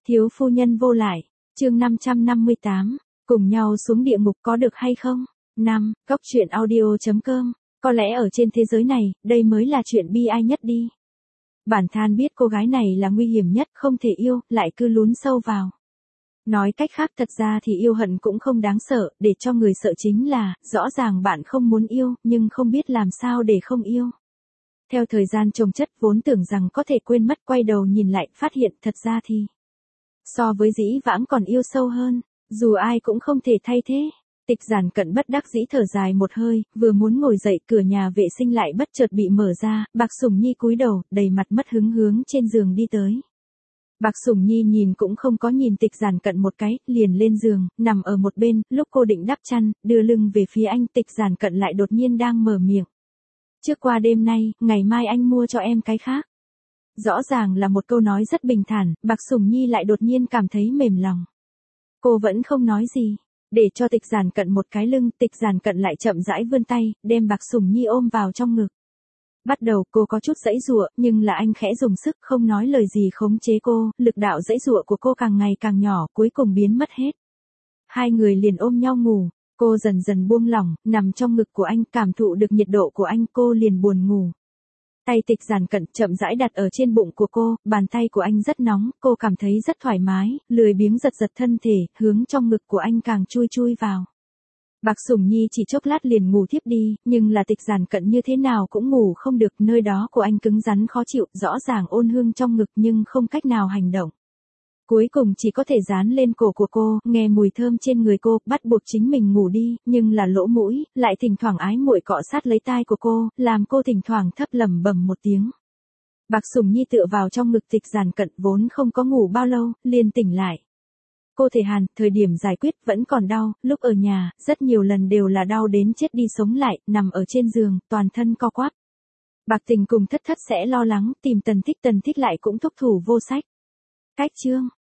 Thiếu phu nhân vô lại, chương 558, cùng nhau xuống địa ngục có được hay không? 5. Góc truyện audio.com, có lẽ ở trên thế giới này, đây mới là chuyện bi ai nhất đi. Bản than biết cô gái này là nguy hiểm nhất, không thể yêu, lại cứ lún sâu vào. Nói cách khác thật ra thì yêu hận cũng không đáng sợ, để cho người sợ chính là, rõ ràng bạn không muốn yêu, nhưng không biết làm sao để không yêu. Theo thời gian chồng chất vốn tưởng rằng có thể quên mất, quay đầu nhìn lại, phát hiện thật ra thì so với dĩ vãng còn yêu sâu hơn, dù ai cũng không thể thay thế. Tịch Giản Cận bất đắc dĩ thở dài một hơi, vừa muốn ngồi dậy, cửa nhà vệ sinh lại bất chợt bị mở ra, Bạc Sủng Nhi cúi đầu, đầy mặt mất hứng hướng trên giường đi tới. Bạc Sủng Nhi nhìn cũng không có nhìn Tịch Giản Cận một cái, liền lên giường, nằm ở một bên, lúc cô định đắp chăn, đưa lưng về phía anh, Tịch Giản Cận lại đột nhiên đang mở miệng. Trước qua đêm nay, ngày mai anh mua cho em cái khác. Rõ ràng là một câu nói rất bình thản, Bạc Sủng Nhi lại đột nhiên cảm thấy mềm lòng. Cô vẫn không nói gì, để cho Tịch Giản Cận một cái lưng, Tịch Giản Cận lại chậm rãi vươn tay, đem Bạc Sủng Nhi ôm vào trong ngực. Bắt đầu cô có chút giãy giụa, nhưng là anh khẽ dùng sức, không nói lời gì khống chế cô, lực đạo giãy giụa của cô càng ngày càng nhỏ, cuối cùng biến mất hết. Hai người liền ôm nhau ngủ, cô dần dần buông lỏng, nằm trong ngực của anh, cảm thụ được nhiệt độ của anh, cô liền buồn ngủ. Tay Tịch Giản Cận chậm rãi đặt ở trên bụng của cô, bàn tay của anh rất nóng, cô cảm thấy rất thoải mái, lười biếng giật giật thân thể, hướng trong ngực của anh càng chui chui vào. Bạc Sủng Nhi chỉ chốc lát liền ngủ thiếp đi, nhưng là Tịch Giản Cận như thế nào cũng ngủ không được, nơi đó của anh cứng rắn khó chịu, rõ ràng ôn hương trong ngực nhưng không cách nào hành động. Cuối cùng chỉ có thể dán lên cổ của cô, nghe mùi thơm trên người cô, bắt buộc chính mình ngủ đi, nhưng là lỗ mũi, lại thỉnh thoảng ái muội cọ sát lấy tai của cô, làm cô thỉnh thoảng thấp lẩm bẩm một tiếng. Bạc Sủng Nhi tựa vào trong ngực Tịch Giản Cận vốn không có ngủ bao lâu, liền tỉnh lại. Cô thể hàn, thời điểm giải quyết vẫn còn đau, lúc ở nhà, rất nhiều lần đều là đau đến chết đi sống lại, nằm ở trên giường, toàn thân co quắp. Bạc Tình cùng Thất Thất sẽ lo lắng, tìm Tần Thích lại cũng thúc thủ vô sách. Cách chương